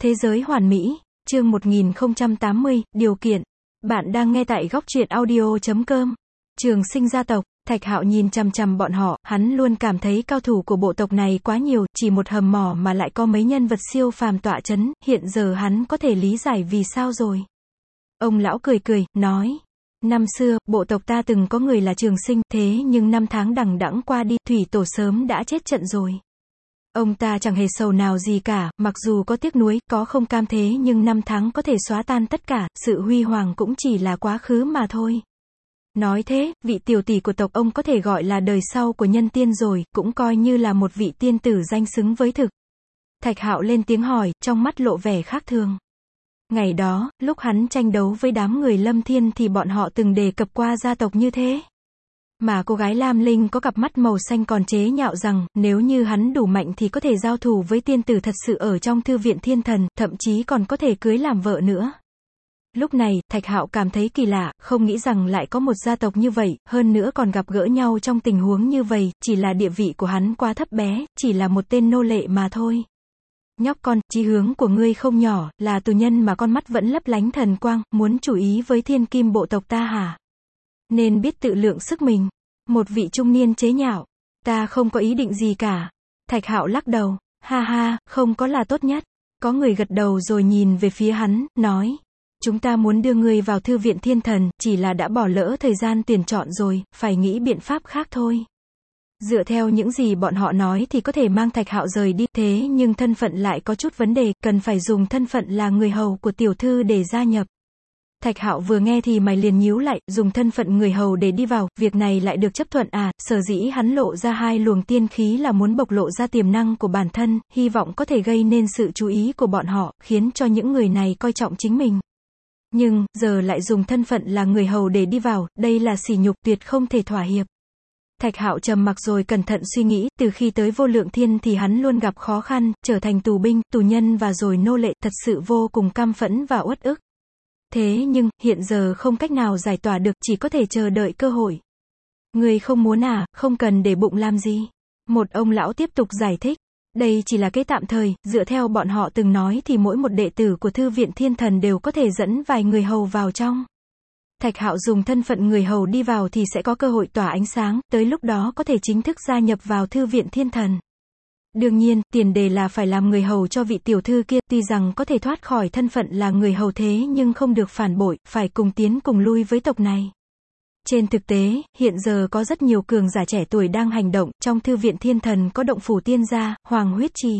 Thế giới hoàn mỹ, chương 1080, điều kiện. Bạn đang nghe tại góc truyện audio.com. Trường sinh gia tộc, Thạch Hạo nhìn chằm chằm bọn họ, hắn luôn cảm thấy cao thủ của bộ tộc này quá nhiều, chỉ một hầm mỏ mà lại có mấy nhân vật siêu phàm tọa chấn, hiện giờ hắn có thể lý giải vì sao rồi. Ông lão cười cười, nói. Năm xưa, bộ tộc ta từng có người là trường sinh, thế nhưng năm tháng đằng đẵng qua đi, thủy tổ sớm đã chết trận rồi. Ông ta chẳng hề sầu nào gì cả, mặc dù có tiếc nuối, có không cam thế nhưng năm tháng có thể xóa tan tất cả, sự huy hoàng cũng chỉ là quá khứ mà thôi. Nói thế, vị tiểu tỷ của tộc ông có thể gọi là đời sau của nhân tiên rồi, cũng coi như là một vị tiên tử danh xứng với thực. Thạch Hạo lên tiếng hỏi, trong mắt lộ vẻ khác thường. Ngày đó, lúc hắn tranh đấu với đám người Lâm Thiên thì bọn họ từng đề cập qua gia tộc như thế. Mà cô gái Lam Linh có cặp mắt màu xanh còn chế nhạo rằng, nếu như hắn đủ mạnh thì có thể giao thủ với tiên tử thật sự ở trong thư viện thiên thần, thậm chí còn có thể cưới làm vợ nữa. Lúc này, Thạch Hạo cảm thấy kỳ lạ, không nghĩ rằng lại có một gia tộc như vậy, hơn nữa còn gặp gỡ nhau trong tình huống như vậy, chỉ là địa vị của hắn quá thấp bé, chỉ là một tên nô lệ mà thôi. Nhóc con, chí hướng của ngươi không nhỏ, là tù nhân mà con mắt vẫn lấp lánh thần quang, muốn chủ ý với thiên kim bộ tộc ta hả? Nên biết tự lượng sức mình. Một vị trung niên chế nhạo. Ta không có ý định gì cả. Thạch Hạo lắc đầu. Ha ha, không có là tốt nhất. Có người gật đầu rồi nhìn về phía hắn, nói. Chúng ta muốn đưa ngươi vào thư viện thiên thần, chỉ là đã bỏ lỡ thời gian tuyển chọn rồi, phải nghĩ biện pháp khác thôi. Dựa theo những gì bọn họ nói thì có thể mang Thạch Hạo rời đi, thế nhưng thân phận lại có chút vấn đề, cần phải dùng thân phận là người hầu của tiểu thư để gia nhập. Thạch Hạo vừa nghe thì mày liền nhíu lại, dùng thân phận người hầu để đi vào, việc này lại được chấp thuận à? Sở dĩ hắn lộ ra hai luồng tiên khí là muốn bộc lộ ra tiềm năng của bản thân, hy vọng có thể gây nên sự chú ý của bọn họ, khiến cho những người này coi trọng chính mình. Nhưng, giờ lại dùng thân phận là người hầu để đi vào, đây là sỉ nhục, tuyệt không thể thỏa hiệp. Thạch Hạo trầm mặc rồi cẩn thận suy nghĩ, từ khi tới Vô Lượng Thiên thì hắn luôn gặp khó khăn, trở thành tù binh, tù nhân và rồi nô lệ, thật sự vô cùng căm phẫn và uất ức. Thế nhưng, hiện giờ không cách nào giải tỏa được, chỉ có thể chờ đợi cơ hội. Ngươi không muốn à, không cần để bụng làm gì. Một ông lão tiếp tục giải thích. Đây chỉ là cái tạm thời, dựa theo bọn họ từng nói thì mỗi một đệ tử của thư viện thiên thần đều có thể dẫn vài người hầu vào trong. Thạch Hạo dùng thân phận người hầu đi vào thì sẽ có cơ hội tỏa ánh sáng, tới lúc đó có thể chính thức gia nhập vào thư viện thiên thần. Đương nhiên, tiền đề là phải làm người hầu cho vị tiểu thư kia, tuy rằng có thể thoát khỏi thân phận là người hầu thế nhưng không được phản bội, phải cùng tiến cùng lui với tộc này. Trên thực tế, hiện giờ có rất nhiều cường giả trẻ tuổi đang hành động, trong thư viện thiên thần có động phủ tiên gia, hoàng huyết trì.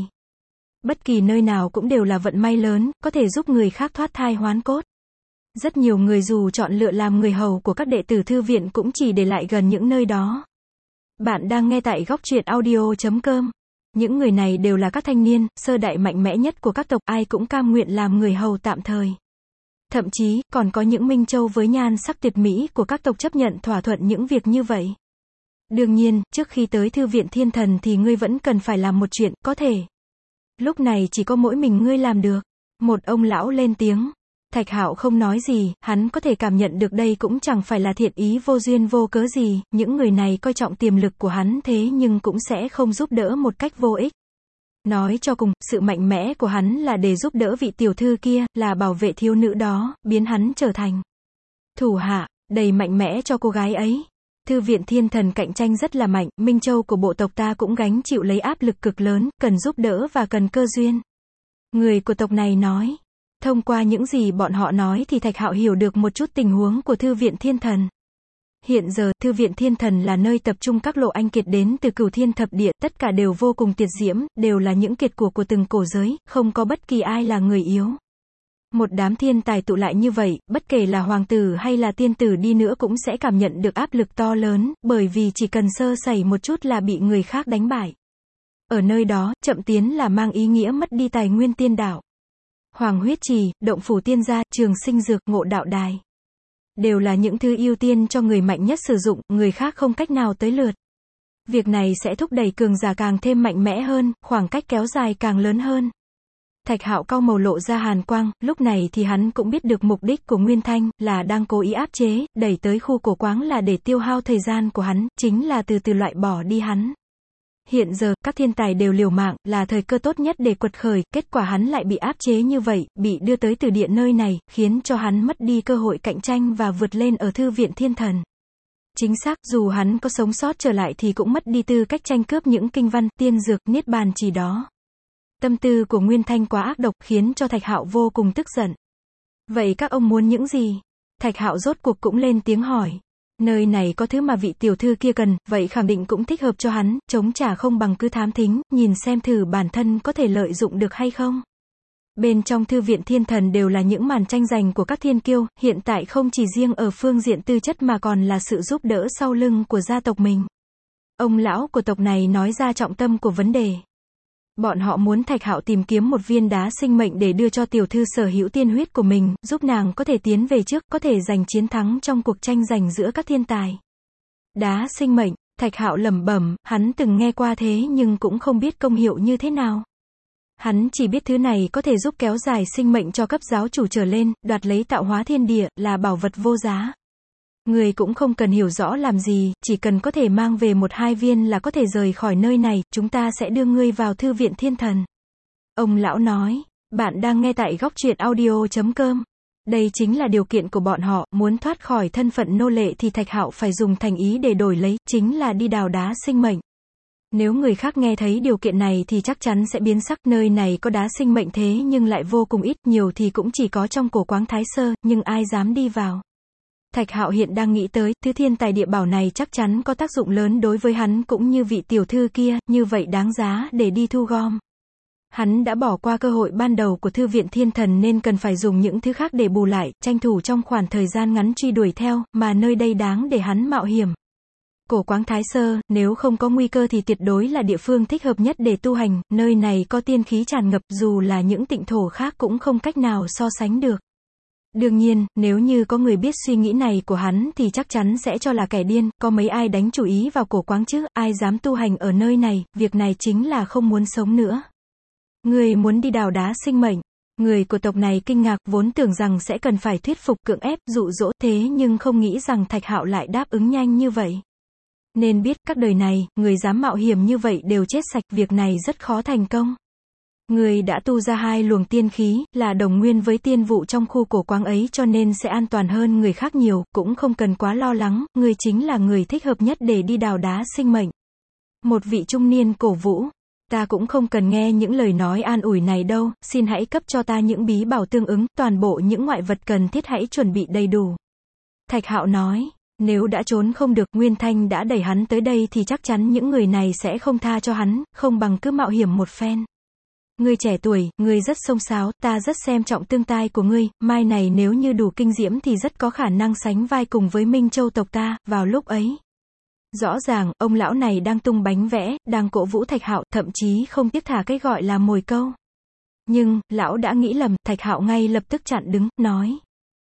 Bất kỳ nơi nào cũng đều là vận may lớn, có thể giúp người khác thoát thai hoán cốt. Rất nhiều người dù chọn lựa làm người hầu của các đệ tử thư viện cũng chỉ để lại gần những nơi đó. Bạn đang nghe tại góc truyện audio.com. Những người này đều là các thanh niên, sơ đại mạnh mẽ nhất của các tộc, ai cũng cam nguyện làm người hầu tạm thời. Thậm chí, còn có những minh châu với nhan sắc tuyệt mỹ của các tộc chấp nhận thỏa thuận những việc như vậy. Đương nhiên, trước khi tới thư viện thiên thần thì ngươi vẫn cần phải làm một chuyện, có thể. Lúc này chỉ có mỗi mình ngươi làm được. Một ông lão lên tiếng. Thạch Hạo không nói gì, hắn có thể cảm nhận được đây cũng chẳng phải là thiện ý vô duyên vô cớ gì, những người này coi trọng tiềm lực của hắn thế nhưng cũng sẽ không giúp đỡ một cách vô ích. Nói cho cùng, sự mạnh mẽ của hắn là để giúp đỡ vị tiểu thư kia, là bảo vệ thiếu nữ đó, biến hắn trở thành thủ hạ, đầy mạnh mẽ cho cô gái ấy. Thư viện thiên thần cạnh tranh rất là mạnh, Minh Châu của bộ tộc ta cũng gánh chịu lấy áp lực cực lớn, cần giúp đỡ và cần cơ duyên. Người của tộc này nói. Thông qua những gì bọn họ nói thì Thạch Hạo hiểu được một chút tình huống của thư viện thiên thần. Hiện giờ, thư viện thiên thần là nơi tập trung các lộ anh kiệt đến từ cửu thiên thập địa, tất cả đều vô cùng tuyệt diễm, đều là những kiệt của từng cổ giới, không có bất kỳ ai là người yếu. Một đám thiên tài tụ lại như vậy, bất kể là hoàng tử hay là tiên tử đi nữa cũng sẽ cảm nhận được áp lực to lớn, bởi vì chỉ cần sơ sẩy một chút là bị người khác đánh bại. Ở nơi đó, chậm tiến là mang ý nghĩa mất đi tài nguyên tiên đạo. Hoàng huyết trì, động phủ tiên gia, trường sinh dược, ngộ đạo đài. Đều là những thứ ưu tiên cho người mạnh nhất sử dụng, người khác không cách nào tới lượt. Việc này sẽ thúc đẩy cường giả càng thêm mạnh mẽ hơn, khoảng cách kéo dài càng lớn hơn. Thạch Hạo cau màu lộ ra hàn quang, lúc này thì hắn cũng biết được mục đích của Nguyên Thanh, là đang cố ý áp chế, đẩy tới khu cổ quáng là để tiêu hao thời gian của hắn, chính là từ từ loại bỏ đi hắn. hiện giờ, các thiên tài đều liều mạng, là thời cơ tốt nhất để quật khởi, kết quả hắn lại bị áp chế như vậy, bị đưa tới từ địa nơi này, khiến cho hắn mất đi cơ hội cạnh tranh và vượt lên ở thư viện thiên thần. Chính xác, dù hắn có sống sót trở lại thì cũng mất đi tư cách tranh cướp những kinh văn, tiên dược, niết bàn chỉ đó. Tâm tư của Nguyên Thanh quá ác độc, khiến cho Thạch Hạo vô cùng tức giận. Vậy các ông muốn những gì? Thạch Hạo rốt cuộc cũng lên tiếng hỏi. Nơi này có thứ mà vị tiểu thư kia cần, vậy khẳng định cũng thích hợp cho hắn, chống trả không bằng cứ thám thính, nhìn xem thử bản thân có thể lợi dụng được hay không. Bên trong thư viện thiên thần đều là những màn tranh giành của các thiên kiêu, hiện tại không chỉ riêng ở phương diện tư chất mà còn là sự giúp đỡ sau lưng của gia tộc mình. Ông lão của tộc này nói ra trọng tâm của vấn đề. Bọn họ muốn Thạch Hạo tìm kiếm một viên đá sinh mệnh để đưa cho tiểu thư sở hữu tiên huyết của mình, giúp nàng có thể tiến về trước, có thể giành chiến thắng trong cuộc tranh giành giữa các thiên tài. Đá sinh mệnh, Thạch Hạo lẩm bẩm, hắn từng nghe qua thế nhưng cũng không biết công hiệu như thế nào. Hắn chỉ biết thứ này có thể giúp kéo dài sinh mệnh cho cấp giáo chủ trở lên, đoạt lấy tạo hóa thiên địa, là bảo vật vô giá. Người cũng không cần hiểu rõ làm gì, chỉ cần có thể mang về 1-2 viên là có thể rời khỏi nơi này, chúng ta sẽ đưa ngươi vào thư viện thiên thần. Ông lão nói, bạn đang nghe tại góc truyện audio.com. Đây chính là điều kiện của bọn họ, muốn thoát khỏi thân phận nô lệ thì Thạch Hạo phải dùng thành ý để đổi lấy, chính là đi đào đá sinh mệnh. Nếu người khác nghe thấy điều kiện này thì chắc chắn sẽ biến sắc, nơi này có đá sinh mệnh thế nhưng lại vô cùng ít, nhiều thì cũng chỉ có trong cổ quáng Thái Sơ, nhưng ai dám đi vào. Thạch Hạo hiện đang nghĩ tới, thứ thiên tài địa bảo này chắc chắn có tác dụng lớn đối với hắn cũng như vị tiểu thư kia, như vậy đáng giá để đi thu gom. Hắn đã bỏ qua cơ hội ban đầu của thư viện thiên thần nên cần phải dùng những thứ khác để bù lại, tranh thủ trong khoảng thời gian ngắn truy đuổi theo, mà nơi đây đáng để hắn mạo hiểm. Cổ quáng Thái Sơ, nếu không có nguy cơ thì tuyệt đối là địa phương thích hợp nhất để tu hành, nơi này có tiên khí tràn ngập, dù là những tịnh thổ khác cũng không cách nào so sánh được. Đương nhiên, nếu như có người biết suy nghĩ này của hắn thì chắc chắn sẽ cho là kẻ điên, có mấy ai đánh chủ ý vào cổ quáng chứ, ai dám tu hành ở nơi này, việc này chính là không muốn sống nữa. Người muốn đi đào đá sinh mệnh. Người của tộc này kinh ngạc, vốn tưởng rằng sẽ cần phải thuyết phục, cưỡng ép, dụ dỗ, thế nhưng không nghĩ rằng Thạch Hạo lại đáp ứng nhanh như vậy. Nên biết, các đời này, người dám mạo hiểm như vậy đều chết sạch, việc này rất khó thành công. Người đã tu ra 2 luồng tiên khí, là đồng nguyên với tiên vụ trong khu cổ quáng ấy cho nên sẽ an toàn hơn người khác nhiều, cũng không cần quá lo lắng, người chính là người thích hợp nhất để đi đào đá sinh mệnh. Một vị trung niên cổ vũ, ta cũng không cần nghe những lời nói an ủi này đâu, xin hãy cấp cho ta những bí bảo tương ứng, toàn bộ những ngoại vật cần thiết hãy chuẩn bị đầy đủ. Thạch Hạo nói. Nếu đã trốn không được, Nguyên Thanh đã đẩy hắn tới đây thì chắc chắn những người này sẽ không tha cho hắn, không bằng cứ mạo hiểm một phen. Ngươi trẻ tuổi, ngươi rất xông xáo, ta rất xem trọng tương tai của ngươi, mai này nếu như đủ kinh diễm thì rất có khả năng sánh vai cùng với Minh Châu tộc ta, vào lúc ấy. Rõ ràng, ông lão này đang tung bánh vẽ, đang cổ vũ Thạch Hạo, thậm chí không tiếc thả cái gọi là mồi câu. Nhưng, lão đã nghĩ lầm, Thạch Hạo ngay lập tức chặn đứng, nói.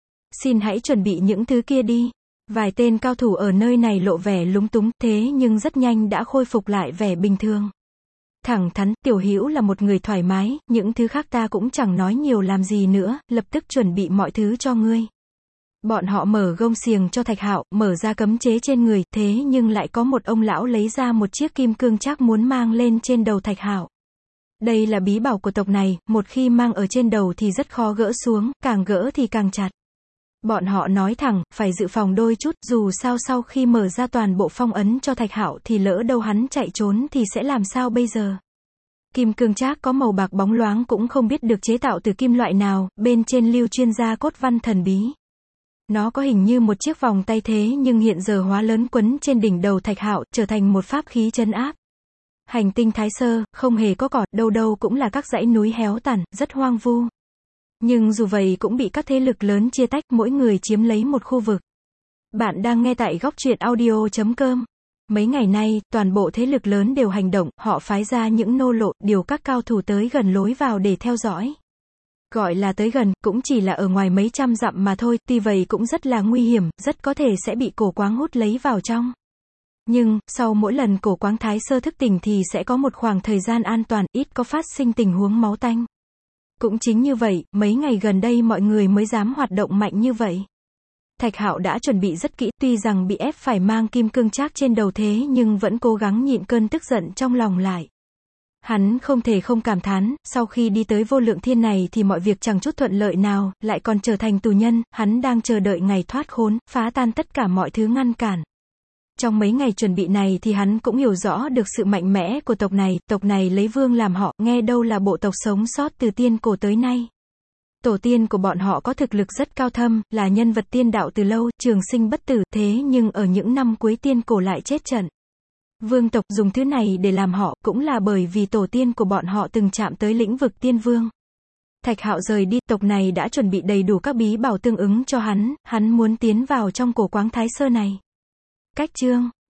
Xin hãy chuẩn bị những thứ kia đi. Vài tên cao thủ ở nơi này lộ vẻ lúng túng, thế nhưng rất nhanh đã khôi phục lại vẻ bình thường. Thẳng thắn, Tiểu Hữu là một người thoải mái, những thứ khác ta cũng chẳng nói nhiều làm gì nữa, lập tức chuẩn bị mọi thứ cho ngươi. Bọn họ mở gông xiềng cho Thạch Hạo, mở ra cấm chế trên người, thế nhưng lại có một ông lão lấy ra một chiếc kim cương trác muốn mang lên trên đầu Thạch Hạo. Đây là bí bảo của tộc này, một khi mang ở trên đầu thì rất khó gỡ xuống, càng gỡ thì càng chặt. Bọn họ nói thẳng, phải dự phòng đôi chút, dù sao sau khi mở ra toàn bộ phong ấn cho Thạch Hạo thì lỡ đâu hắn chạy trốn thì sẽ làm sao bây giờ. Kim cương trác có màu bạc bóng loáng, cũng không biết được chế tạo từ kim loại nào, bên trên lưu chuyên gia cốt văn thần bí. Nó có hình như một chiếc vòng tay thế nhưng hiện giờ hóa lớn quấn trên đỉnh đầu Thạch Hạo, trở thành một pháp khí trấn áp. Hành tinh Thái Sơ, không hề có cỏ, đâu đâu cũng là các dãy núi héo tàn, rất hoang vu. Nhưng dù vậy cũng bị các thế lực lớn chia tách, mỗi người chiếm lấy một khu vực. Bạn đang nghe tại góc truyện audio.com. Mấy ngày nay, toàn bộ thế lực lớn đều hành động, họ phái ra những nô lộ, điều các cao thủ tới gần lối vào để theo dõi. Gọi là tới gần, cũng chỉ là ở ngoài mấy trăm dặm mà thôi, tuy vậy cũng rất là nguy hiểm, rất có thể sẽ bị cổ quáng hút lấy vào trong. Nhưng, sau mỗi lần cổ quáng Thái Sơ thức tỉnh thì sẽ có một khoảng thời gian an toàn, ít có phát sinh tình huống máu tanh. Cũng chính như vậy, mấy ngày gần đây mọi người mới dám hoạt động mạnh như vậy. Thạch Hạo đã chuẩn bị rất kỹ, tuy rằng bị ép phải mang kim cương trác trên đầu thế nhưng vẫn cố gắng nhịn cơn tức giận trong lòng lại. Hắn không thể không cảm thán, sau khi đi tới vô lượng thiên này thì mọi việc chẳng chút thuận lợi nào, lại còn trở thành tù nhân, hắn đang chờ đợi ngày thoát khốn, phá tan tất cả mọi thứ ngăn cản. Trong mấy ngày chuẩn bị này thì hắn cũng hiểu rõ được sự mạnh mẽ của tộc này lấy vương làm họ, nghe đâu là bộ tộc sống sót từ tiên cổ tới nay. Tổ tiên của bọn họ có thực lực rất cao thâm, là nhân vật tiên đạo từ lâu, trường sinh bất tử, thế nhưng ở những năm cuối tiên cổ lại chết trận. Vương tộc dùng thứ này để làm họ, cũng là bởi vì tổ tiên của bọn họ từng chạm tới lĩnh vực tiên vương. Thạch Hạo rời đi, tộc này đã chuẩn bị đầy đủ các bí bảo tương ứng cho hắn muốn tiến vào trong cổ quáng Thái Sơ này. Cách chương